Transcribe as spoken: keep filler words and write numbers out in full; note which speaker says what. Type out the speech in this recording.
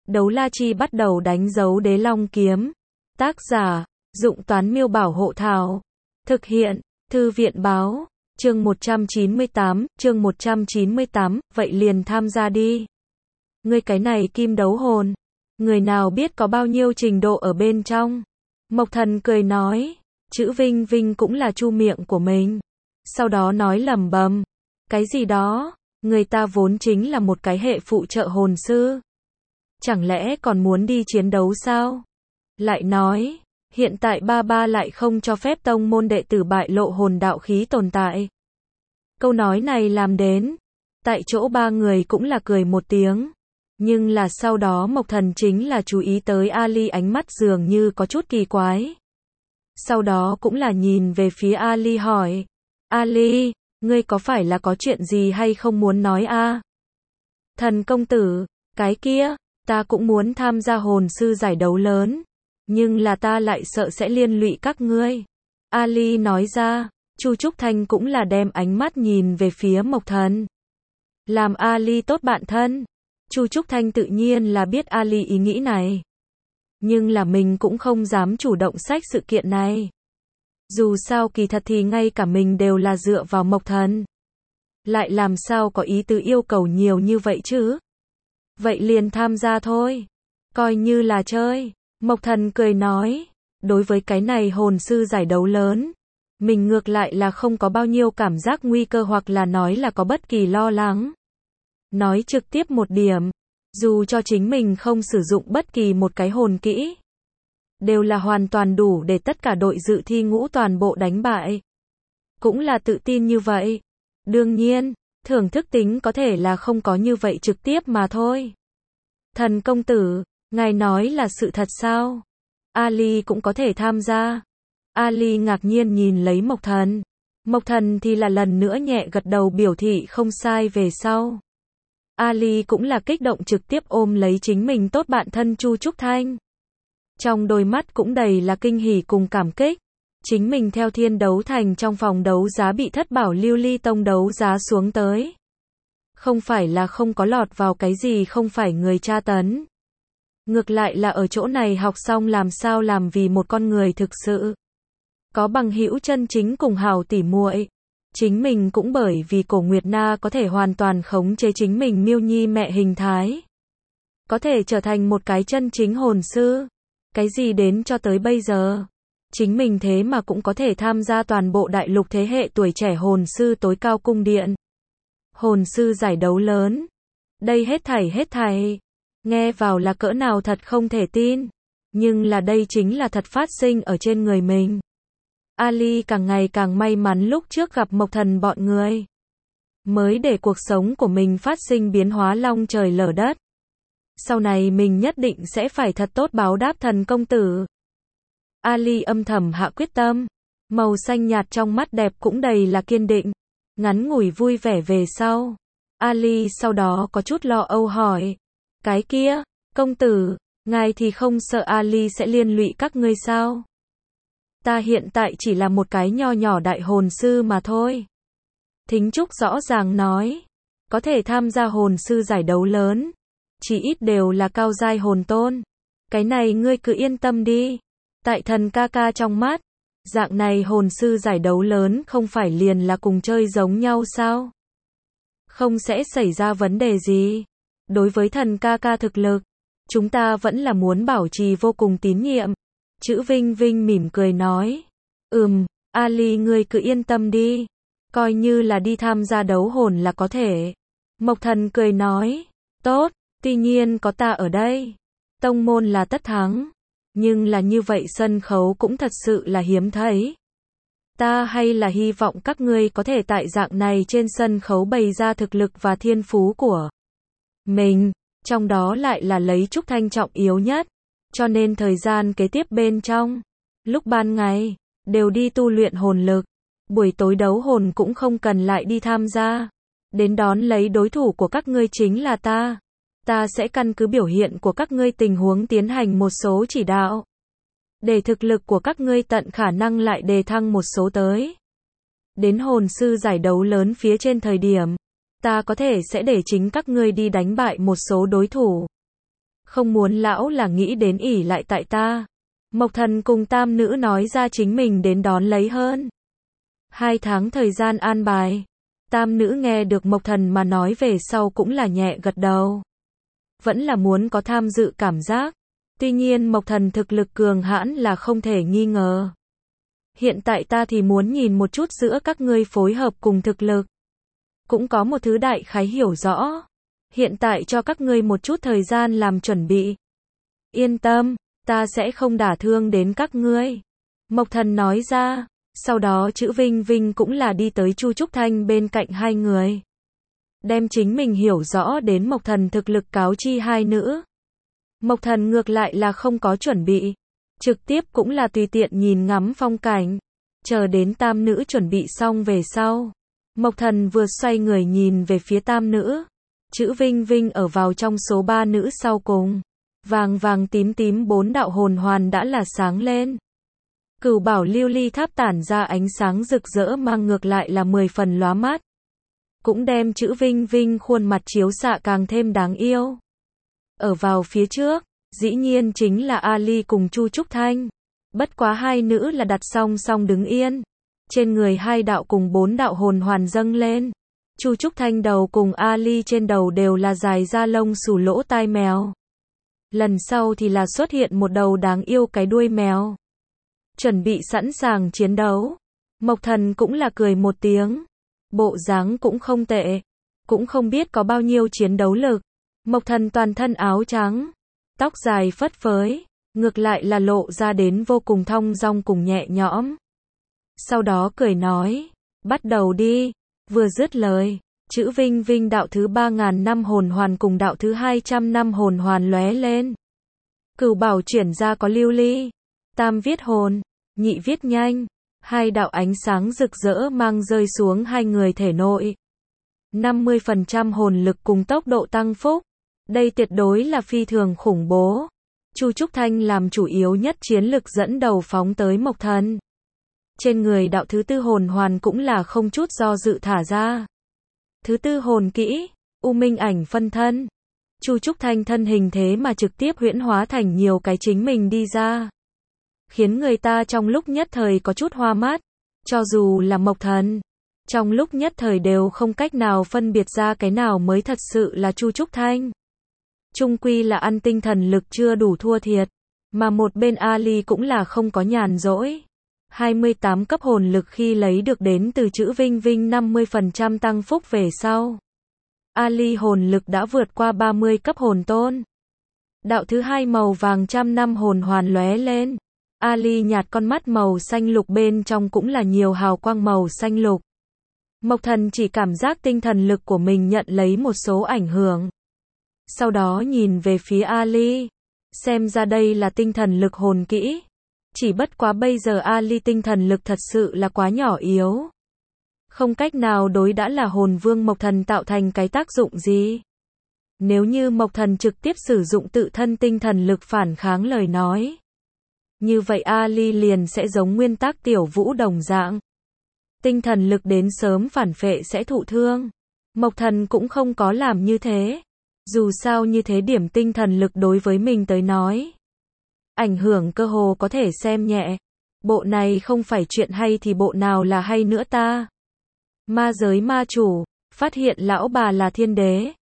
Speaker 1: Đấu la chi bắt đầu đánh dấu đế long kiếm. Tác giả, Dụng Toán Miêu Bảo Hộ Thảo. Thực hiện, Thư viện Báo. Chương một trăm chín mươi tám, chương một trăm chín mươi tám, vậy liền tham gia đi. Ngươi cái này kim đấu hồn, người nào biết có bao nhiêu trình độ ở bên trong. Mộc Thần cười nói, chữ Vinh Vinh cũng là chu miệng của mình. Sau đó nói lẩm bẩm, cái gì đó, người ta vốn chính là một cái hệ phụ trợ hồn sư. Chẳng lẽ còn muốn đi chiến đấu sao? Lại nói, hiện tại ba ba lại không cho phép tông môn đệ tử bại lộ hồn đạo khí tồn tại. Câu nói này làm đến, tại chỗ ba người cũng là cười một tiếng. Nhưng là sau đó Mộc Thần chính là chú ý tới Ali ánh mắt dường như có chút kỳ quái. Sau đó cũng là nhìn về phía Ali hỏi, Ali, ngươi có phải là có chuyện gì hay không muốn nói a? À? Thần công tử, cái kia, ta cũng muốn tham gia hồn sư giải đấu lớn, nhưng là ta lại sợ sẽ liên lụy các ngươi. Ali nói ra, Chu Trúc Thanh cũng là đem ánh mắt nhìn về phía Mộc Thần. Làm Ali tốt bạn thân. Chu Trúc Thanh tự nhiên là biết Ali ý nghĩ này. Nhưng là mình cũng không dám chủ động xách sự kiện này. Dù sao kỳ thật thì ngay cả mình đều là dựa vào Mộc Thần. Lại làm sao có ý tứ yêu cầu nhiều như vậy chứ? Vậy liền tham gia thôi. Coi như là chơi. Mộc Thần cười nói. Đối với cái này hồn sư giải đấu lớn, mình ngược lại là không có bao nhiêu cảm giác nguy cơ hoặc là nói là có bất kỳ lo lắng. Nói trực tiếp một điểm, dù cho chính mình không sử dụng bất kỳ một cái hồn kỹ, đều là hoàn toàn đủ để tất cả đội dự thi ngũ toàn bộ đánh bại. Cũng là tự tin như vậy. Đương nhiên, thưởng thức tính có thể là không có như vậy trực tiếp mà thôi. Thần công tử, ngài nói là sự thật sao? Ali cũng có thể tham gia. Ali ngạc nhiên nhìn lấy Mộc Thần. Mộc Thần thì là lần nữa nhẹ gật đầu biểu thị không sai về sau. Ali cũng là kích động trực tiếp ôm lấy chính mình tốt bạn thân Chu Trúc Thanh. Trong đôi mắt cũng đầy là kinh hỉ cùng cảm kích. Chính mình theo Thiên Đấu Thành trong phòng đấu giá bị Thất Bảo Lưu Ly Tông đấu giá xuống tới. Không phải là không có lọt vào cái gì không phải người tra tấn. Ngược lại là ở chỗ này học xong làm sao làm vì một con người thực sự. Có bằng hữu chân chính cùng hào tỉ muội. Chính mình cũng bởi vì Cổ Nguyệt Na có thể hoàn toàn khống chế chính mình Miêu Nhi mẹ hình thái. Có thể trở thành một cái chân chính hồn sư. Cái gì đến cho tới bây giờ. Chính mình thế mà cũng có thể tham gia toàn bộ đại lục thế hệ tuổi trẻ hồn sư tối cao cung điện. Hồn sư giải đấu lớn. Đây hết thảy hết thảy. Nghe vào là cỡ nào thật không thể tin. Nhưng là đây chính là thật phát sinh ở trên người mình. Ali càng ngày càng may mắn lúc trước gặp Mộc Thần bọn người. Mới để cuộc sống của mình phát sinh biến hóa long trời lở đất. Sau này mình nhất định sẽ phải thật tốt báo đáp thần công tử. Ali âm thầm hạ quyết tâm. Màu xanh nhạt trong mắt đẹp cũng đầy là kiên định. Ngắn ngủi vui vẻ về sau. Ali sau đó có chút lo âu hỏi. Cái kia, công tử, ngài thì không sợ Ali sẽ liên lụy các ngươi sao? Ta hiện tại chỉ là một cái nho nhỏ đại hồn sư mà thôi. Thính Trúc rõ ràng nói. Có thể tham gia hồn sư giải đấu lớn. Chỉ ít đều là cao giai hồn tôn. Cái này ngươi cứ yên tâm đi. Tại thần ca ca trong mắt. Dạng này hồn sư giải đấu lớn không phải liền là cùng chơi giống nhau sao? Không sẽ xảy ra vấn đề gì. Đối với thần ca ca thực lực, chúng ta vẫn là muốn bảo trì vô cùng tín nhiệm. Chữ Vinh Vinh mỉm cười nói. Ừm, Ali ngươi cứ yên tâm đi. Coi như là đi tham gia đấu hồn là có thể. Mộc Thần cười nói. Tốt, tuy nhiên có ta ở đây. Tông môn là tất thắng. Nhưng là như vậy sân khấu cũng thật sự là hiếm thấy. Ta hay là hy vọng các ngươi có thể tại dạng này trên sân khấu bày ra thực lực và thiên phú của mình. Trong đó lại là lấy Trúc Thanh trọng yếu nhất. Cho nên thời gian kế tiếp bên trong, lúc ban ngày, đều đi tu luyện hồn lực. Buổi tối đấu hồn cũng không cần lại đi tham gia. Đến đón lấy đối thủ của các ngươi chính là ta. Ta sẽ căn cứ biểu hiện của các ngươi tình huống tiến hành một số chỉ đạo. Để thực lực của các ngươi tận khả năng lại đề thăng một số tới. Đến hồn sư giải đấu lớn phía trên thời điểm, ta có thể sẽ để chính các ngươi đi đánh bại một số đối thủ. Không muốn lão là nghĩ đến ỷ lại tại ta. Mộc Thần cùng tam nữ nói ra chính mình đến đón lấy hơn hai tháng thời gian an bài. Tam nữ nghe được Mộc Thần mà nói về sau cũng là nhẹ gật đầu. Vẫn là muốn có tham dự cảm giác. Tuy nhiên Mộc Thần thực lực cường hãn là không thể nghi ngờ. Hiện tại ta thì muốn nhìn một chút giữa các ngươi phối hợp cùng thực lực. Cũng có một thứ đại khái hiểu rõ. Hiện tại cho các ngươi một chút thời gian làm chuẩn bị. Yên tâm, ta sẽ không đả thương đến các ngươi. Mộc Thần nói ra. Sau đó chữ Vinh Vinh cũng là đi tới Chu Trúc Thanh bên cạnh hai người. Đem chính mình hiểu rõ đến Mộc Thần thực lực cáo chi hai nữ. Mộc Thần ngược lại là không có chuẩn bị. Trực tiếp cũng là tùy tiện nhìn ngắm phong cảnh. Chờ đến tam nữ chuẩn bị xong về sau. Mộc Thần vừa xoay người nhìn về phía tam nữ. Chữ Vinh Vinh ở vào trong số ba nữ sau cùng. Vàng vàng tím tím bốn đạo hồn hoàn đã là sáng lên. Cửu bảo lưu ly tháp tản ra ánh sáng rực rỡ mang ngược lại là mười phần lóa mắt. Cũng đem chữ Vinh Vinh khuôn mặt chiếu xạ càng thêm đáng yêu. Ở vào phía trước, dĩ nhiên chính là Ali cùng Chu Trúc Thanh. Bất quá hai nữ là đặt song song đứng yên. Trên người hai đạo cùng bốn đạo hồn hoàn dâng lên. Chu Trúc Thanh đầu cùng Ali trên đầu đều là dài da lông xù lỗ tai mèo. Lần sau thì là xuất hiện một đầu đáng yêu cái đuôi mèo. Chuẩn bị sẵn sàng chiến đấu. Mộc Thần cũng là cười một tiếng. Bộ dáng cũng không tệ. Cũng không biết có bao nhiêu chiến đấu lực. Mộc Thần toàn thân áo trắng. Tóc dài phất phới. Ngược lại là lộ ra đến vô cùng thong dong cùng nhẹ nhõm. Sau đó cười nói. Bắt đầu đi. Vừa dứt lời. Chữ Vinh Vinh đạo thứ ba ngàn năm hồn hoàn cùng đạo thứ hai trăm năm hồn hoàn lóe lên. Cửu bảo chuyển ra có lưu ly. Tam viết hồn. Nhị viết nhanh. Hai đạo ánh sáng rực rỡ mang rơi xuống hai người thể nội. năm mươi phần trăm hồn lực cùng tốc độ tăng phúc. Đây tuyệt đối là phi thường khủng bố. Chu Trúc Thanh làm chủ yếu nhất chiến lực dẫn đầu phóng tới Mộc Thần. Trên người đạo thứ tư hồn hoàn cũng là không chút do dự thả ra. Thứ tư hồn kỹ, U Minh ảnh phân thân. Chu Trúc Thanh thân hình thế mà trực tiếp huyễn hóa thành nhiều cái chính mình đi ra. Khiến người ta trong lúc nhất thời có chút hoa mắt. Cho dù là Mộc Thần, trong lúc nhất thời đều không cách nào phân biệt ra cái nào mới thật sự là Chu Trúc Thanh. Chung quy là ăn tinh thần lực chưa đủ thua thiệt. Mà một bên Ali cũng là không có nhàn rỗi. hai mươi tám cấp hồn lực khi lấy được đến từ chữ Vinh Vinh năm mươi phần trăm tăng phúc về sau. Ali hồn lực đã vượt qua ba mươi cấp hồn tôn. Đạo thứ hai màu vàng trăm năm hồn hoàn lóe lên. Ali nhạt con mắt màu xanh lục bên trong cũng là nhiều hào quang màu xanh lục. Mộc Thần chỉ cảm giác tinh thần lực của mình nhận lấy một số ảnh hưởng. Sau đó nhìn về phía Ali. Xem ra đây là tinh thần lực hồn kỹ. Chỉ bất quá bây giờ Ali tinh thần lực thật sự là quá nhỏ yếu. Không cách nào đối đã là hồn vương Mộc Thần tạo thành cái tác dụng gì. Nếu như Mộc Thần trực tiếp sử dụng tự thân tinh thần lực phản kháng lời nói. Như vậy Ali liền sẽ giống nguyên tắc tiểu vũ đồng dạng. Tinh thần lực đến sớm phản phệ sẽ thụ thương. Mộc Thần cũng không có làm như thế. Dù sao như thế điểm tinh thần lực đối với mình tới nói. Ảnh hưởng cơ hồ có thể xem nhẹ. Bộ này không phải chuyện hay thì bộ nào là hay nữa ta. Ma giới ma chủ, phát hiện lão bà là thiên đế.